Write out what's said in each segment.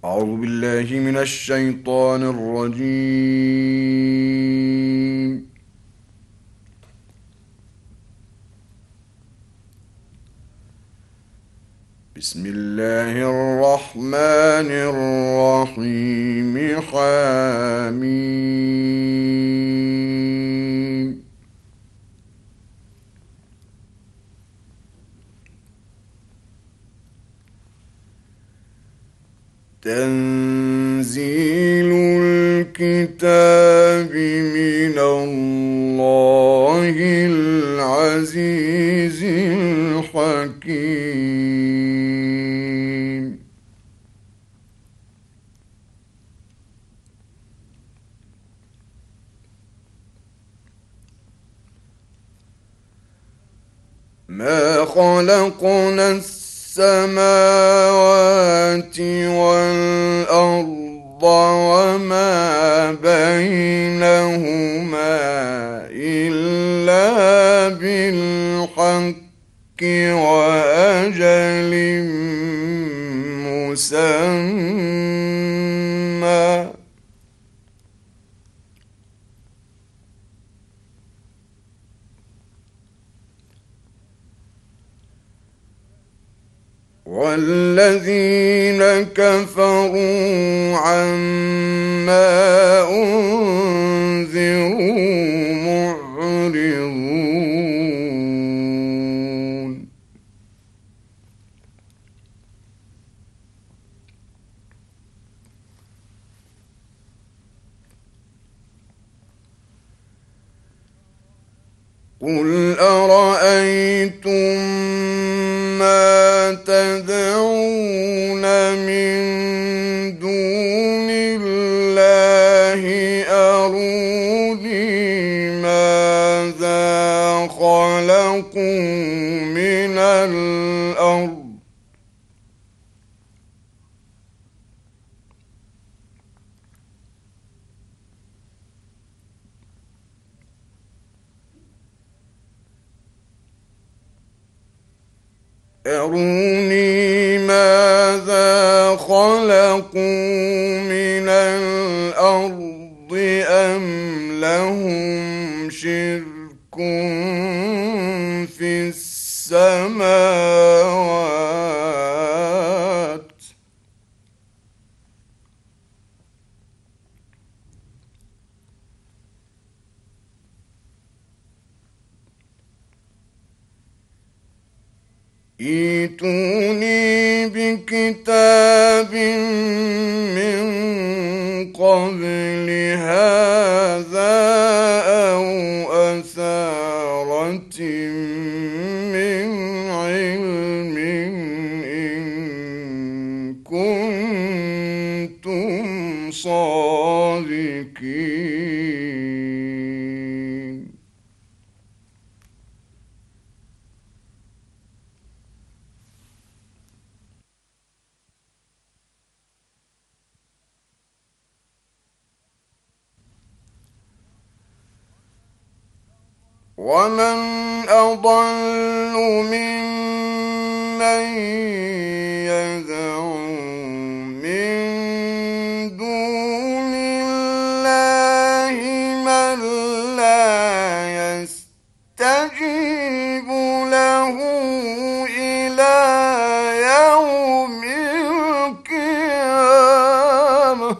أعوذ بالله من الشيطان الرجيم. بسم الله الرحمن الرحيم. حميم. تنزيل الكتاب من الله العزيز الحكيم. ما خلقنا السماوات والأرض وما بينهما إلا بالحق وأجل مسمى. والذين كفروا عما أنذروا معرضون. قل أرأيتم ما تدعون من دون الله أروني ماذا خلقوا من الأرض أروني ماذا خلقوا من الأرض أم لهم شرك في السماوات ائتوني بكتاب من قبل هذا أو أثارة من علم إن كنتم صادقين. ومن أضل ممن يدعو من دون الله من لا يستجيب له إلى يوم القيامة.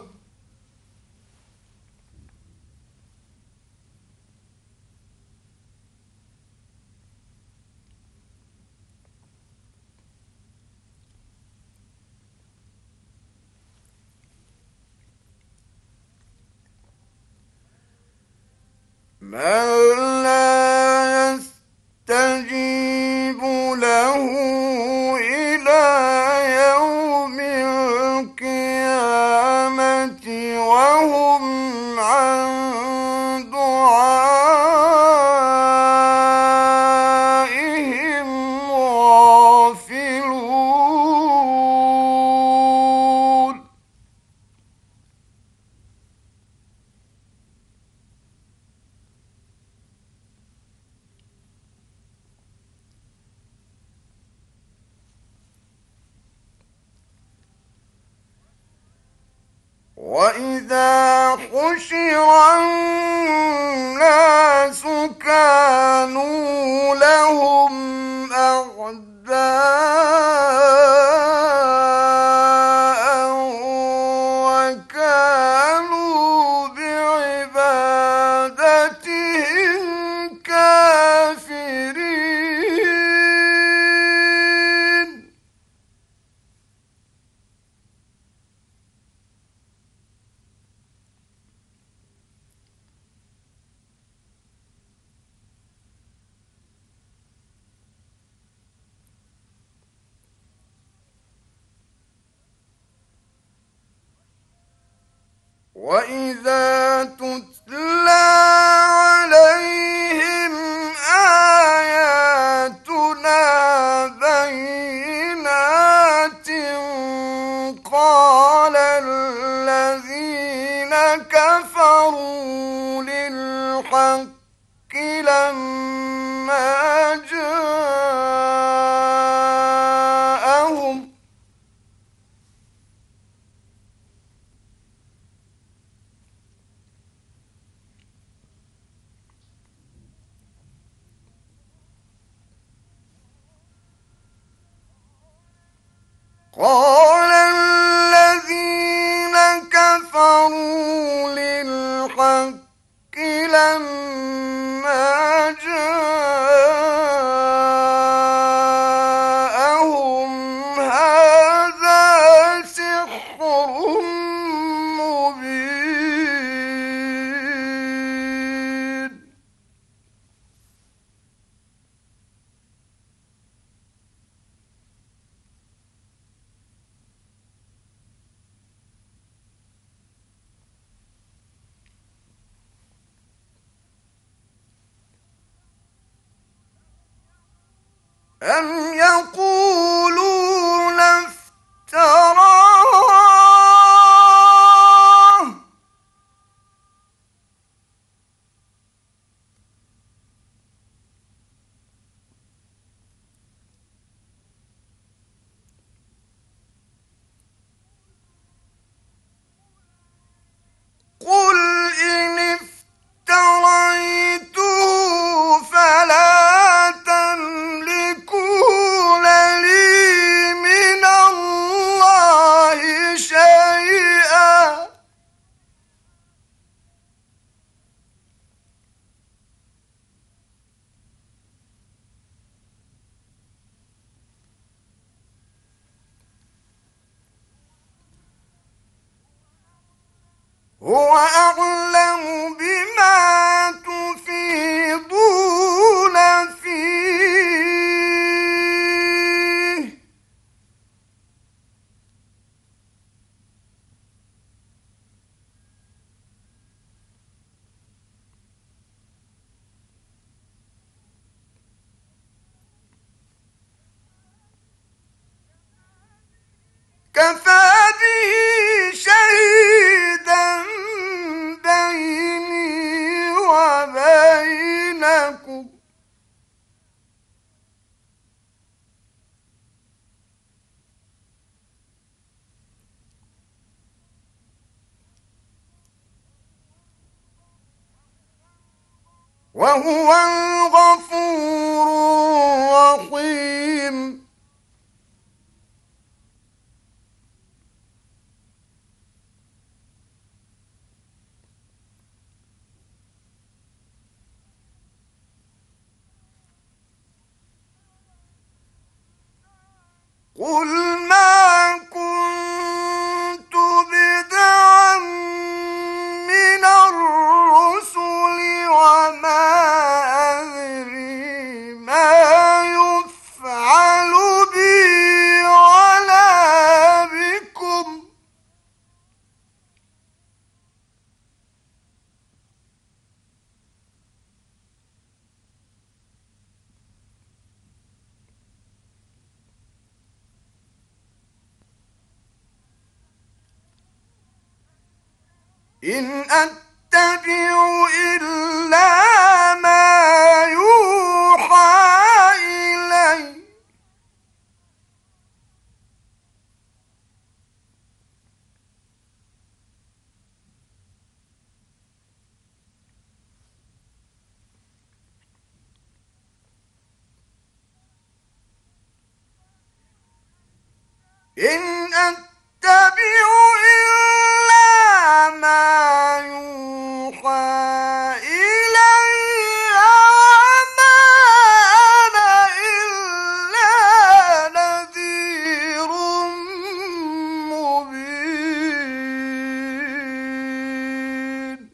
من لا يستجيب له إلى يوم القيامة وهم عن دعائهم غافلون. وإذا حشر الناس كانوا لهم أعداء وكانوا بعبادتهم كافرين. وإذا تتلى عليهم آياتنا بينات قال الذين كفروا للحق لما جاءهم قال الذين كفروا للحق لما جاءهم هذا سحر مبين. أم يقولون افتراه قل إن افتريته فلا تملكون لي من الله شيئا هو أعلم بما تفيضون فيه كفى به شهيدا بيني وبينكم وهو الغفور الرحيم. قل ما كنت بدعا من الرسل وما أدري ما يفعل بي ولا بكم إن أتبع إلا ما يوحى إلي إن أتبع إلا ما يوحى إلي وما أنا إلا نذير مبين.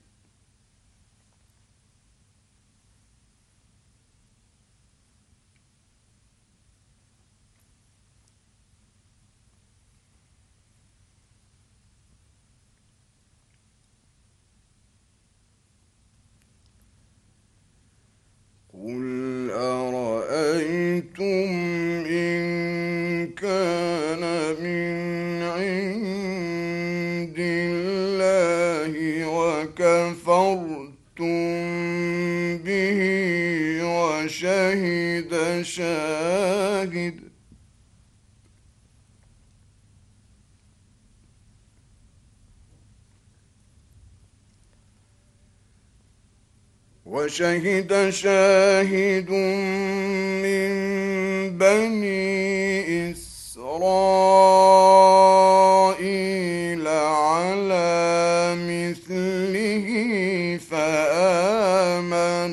قل أرأيتم إن كان من عند الله وكفرتم به وشهد من بني إسرائيل على مثله فآمن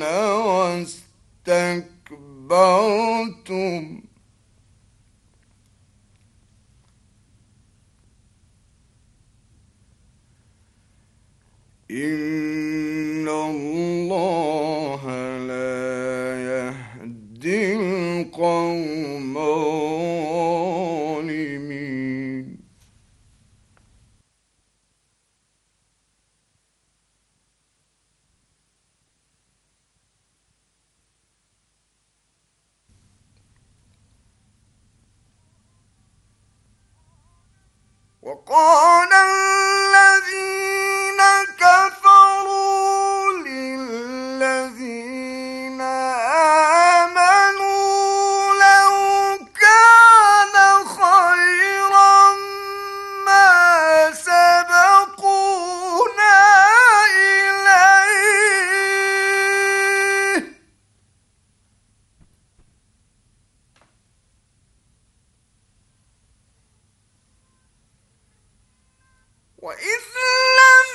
واستكبرتم إن الله لا يهدي القوم الظالمين. وقال الذين كفروا للذين آمنوا لو كان خيرا ما سبقونا إليه وإذ لم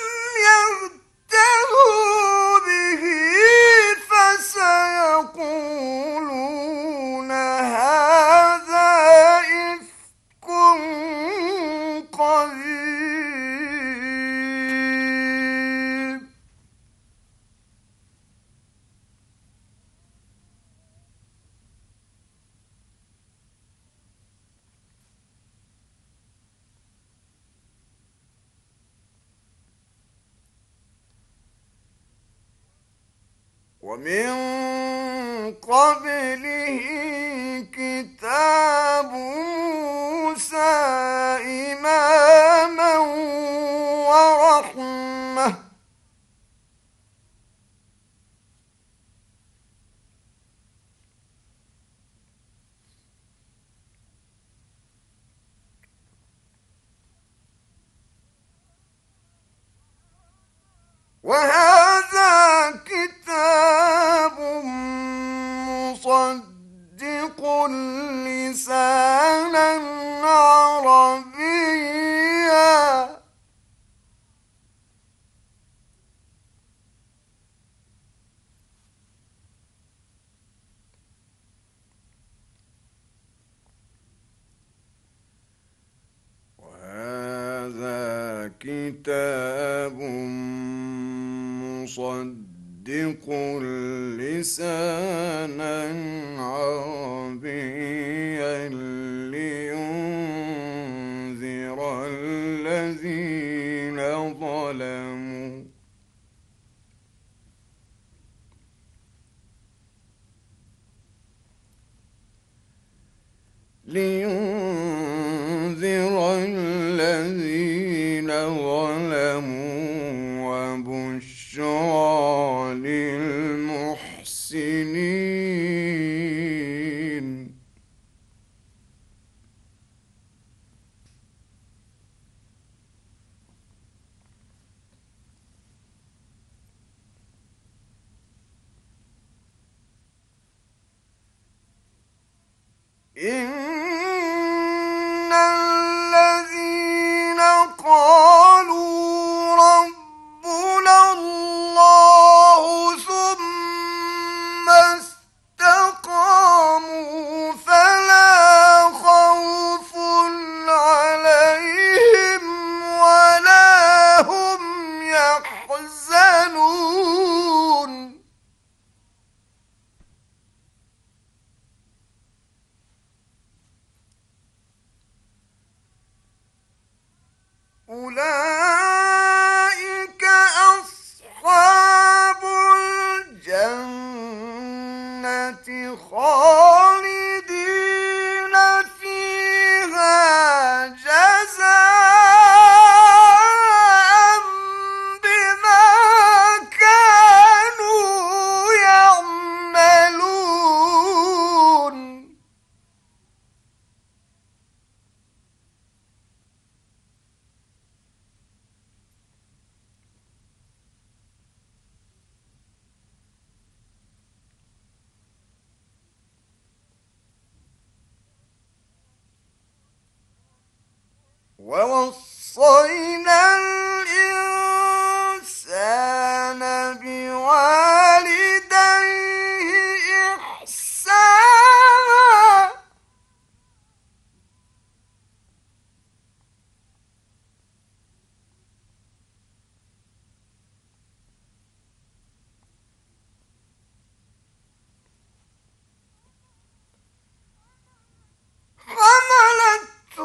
يهتدوا به فسيقولون هذا إفك قديم. ومن قبله كتاب موسى إماما ورحمة وهذا كتاب مصدق لسانا عربيا كتاب مصدق لسانا عربيا لينذر الذين ظلموا وبشرى للمحسنين. إن ووصينا الإنسان بوالديه إحسانا حملته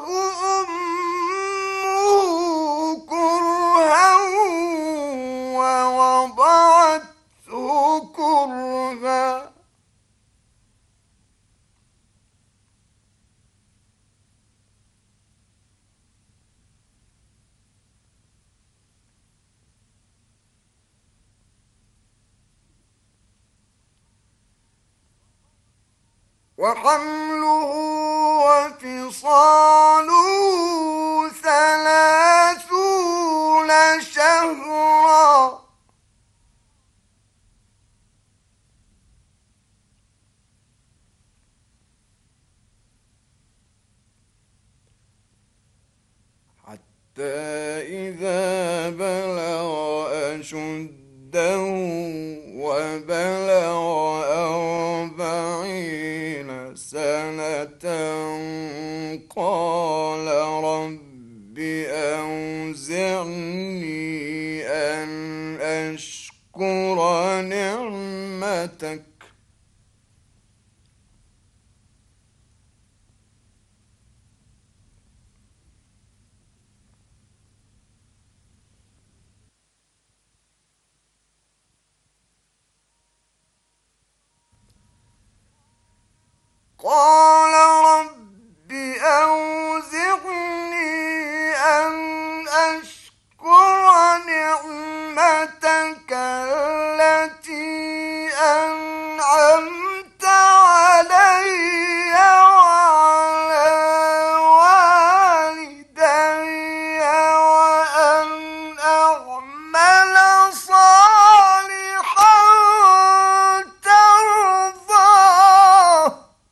أمه كرها ووضعته كرها وحمله وفصاله 30 شهرا حتى إذا بلغ أشده وبلغ 40 سنة قال رب أوزعني أن أشكر نعمتك قال رب أوزعني أن أشكر نعمتك التي أنعمت علي وعلى والدي وأن أعمل صالحا ترضاه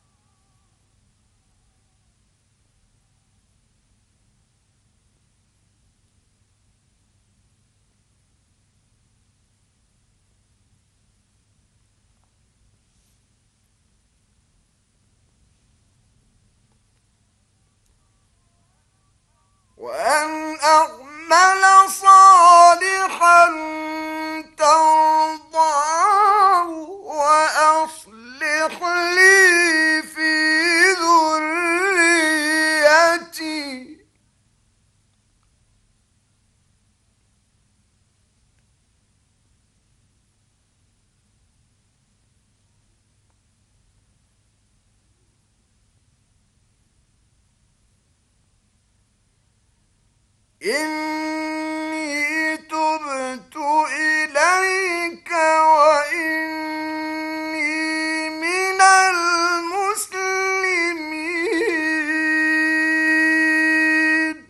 وأن أعمل صالحا ترضاه وأصلح لي في ذريتي إني تبت إليك وإني من المسلمين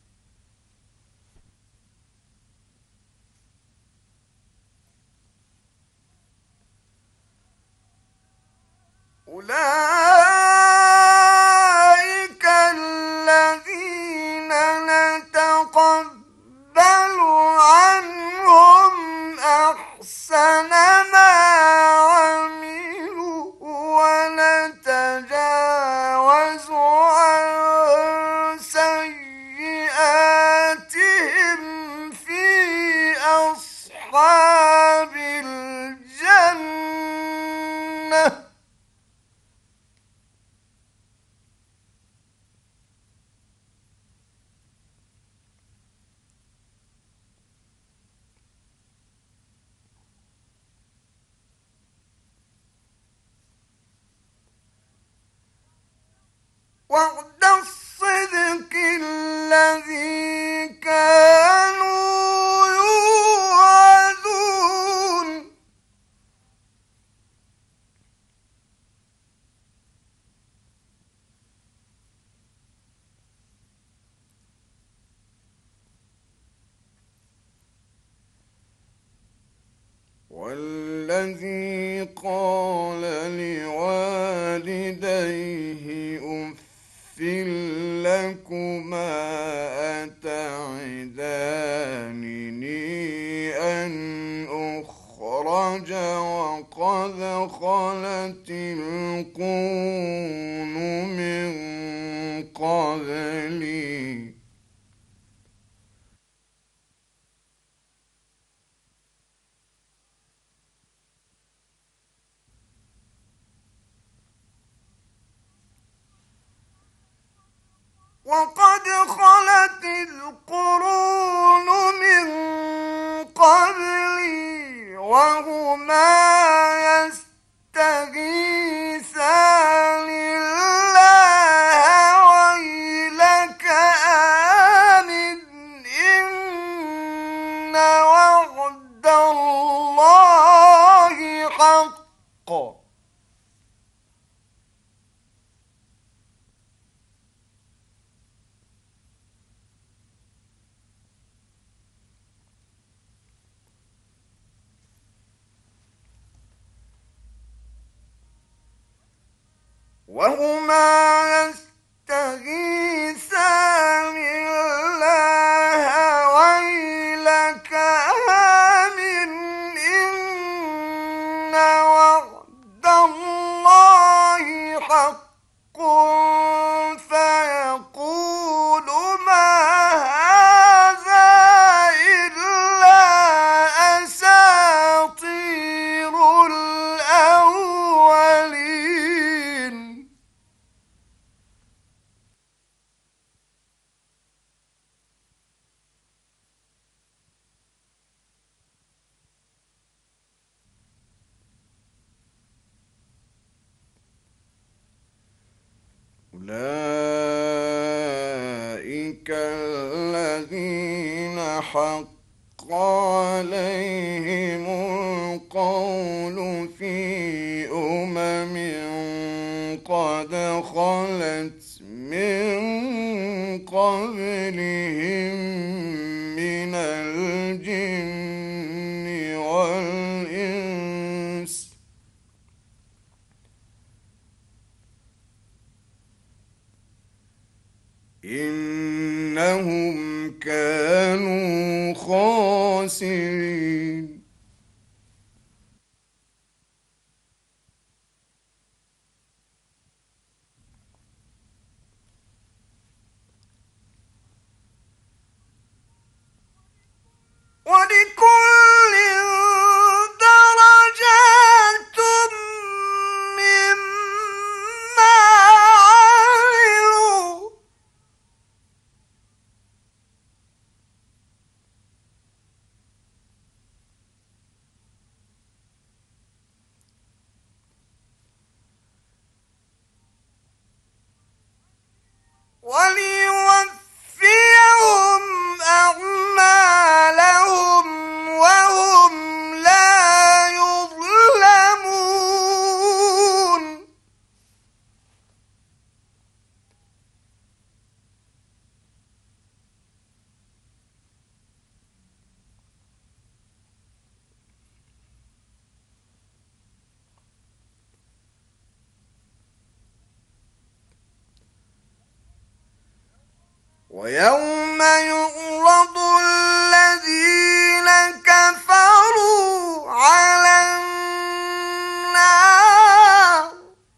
أولئك الذين نتقبل عنهم أحسن ما عملوا ونتجاوز عن سيئاتهم في أصحاب الجنة وعد الصدق الذي كانوا يوعدون والذي قال لوالديه أف لكما وقد خلت القرون من قبلي وهما يستغيثان الله ويلك آمن إن وعد الله حق. وهما يستغيثان الله ويلك آمن إن وعد الله حق. فيقول ما هذا إلا أساطير الأولين. أولئك الذين حق عليهم القول في أمم قد خلت من قبلهم من الجن والإنس إنهم كانوا خاسرين. ولكل درجات مما عملوا وليوفيهم أعمالهم وهم لا يظلمون. ويوم يعرض الذين كفروا على النار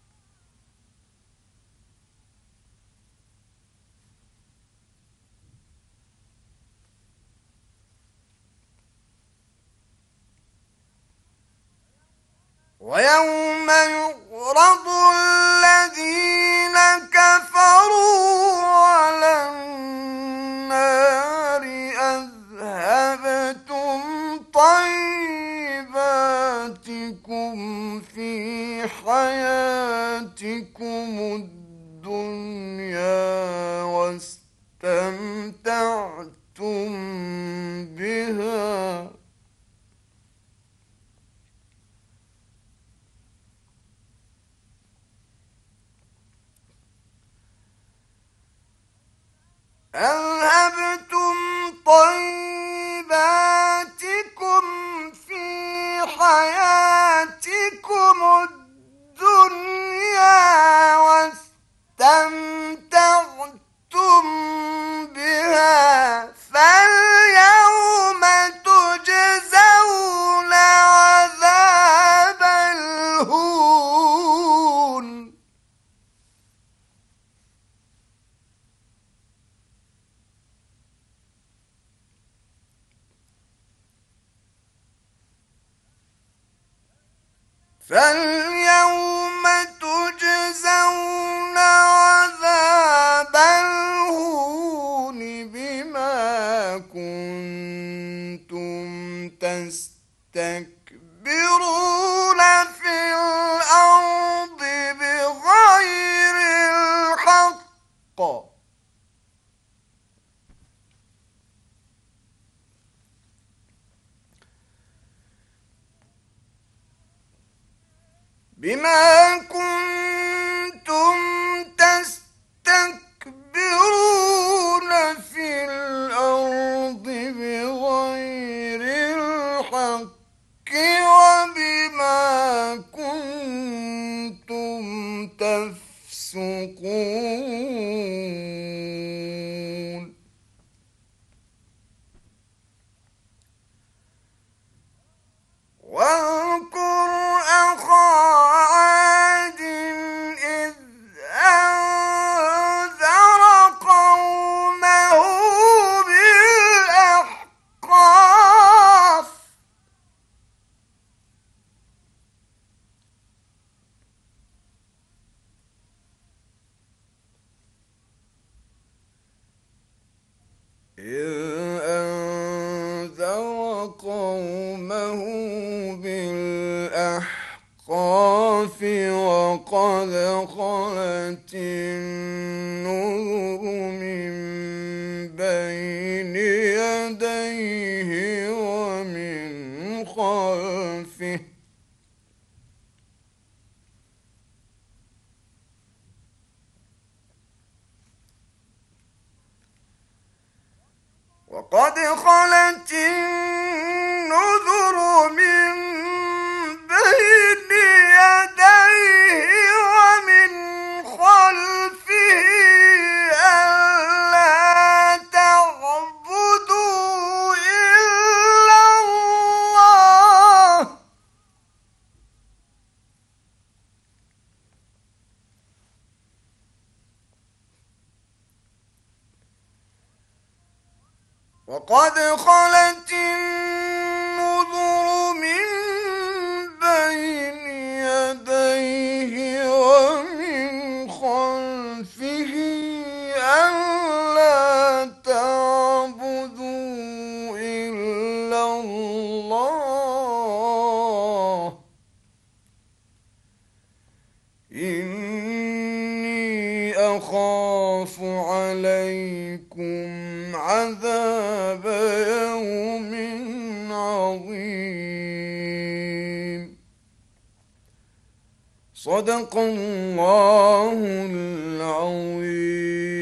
ويوم يعرض الذين كفروا على النار أذهبتم طيباتكم في حياتكم الدنيا واستمتعتم بها أذهبتم طيباتكم في حياتكم الدنيا واستمتعتم بها فاليوم تجزون عذاب الهون. فاليوم تجزون عذاب الهون يستكبرون في الأرض بغير الحق بما كنتم تستكبرون في الأرض بغير الحق وبما كنتم تفسقون واذكر أخا عاد إذ أنذر قومه بالأحقاف وقد خلت النذر من بين يديه ومن خلفه ألا تعبدوا إلا الله وقد خلت النذر من بين يديه ومن خلفه ألا تعبدوا إلا الله إني أخاف عليكم عذاب يوم عظيم. صدق الله العظيم.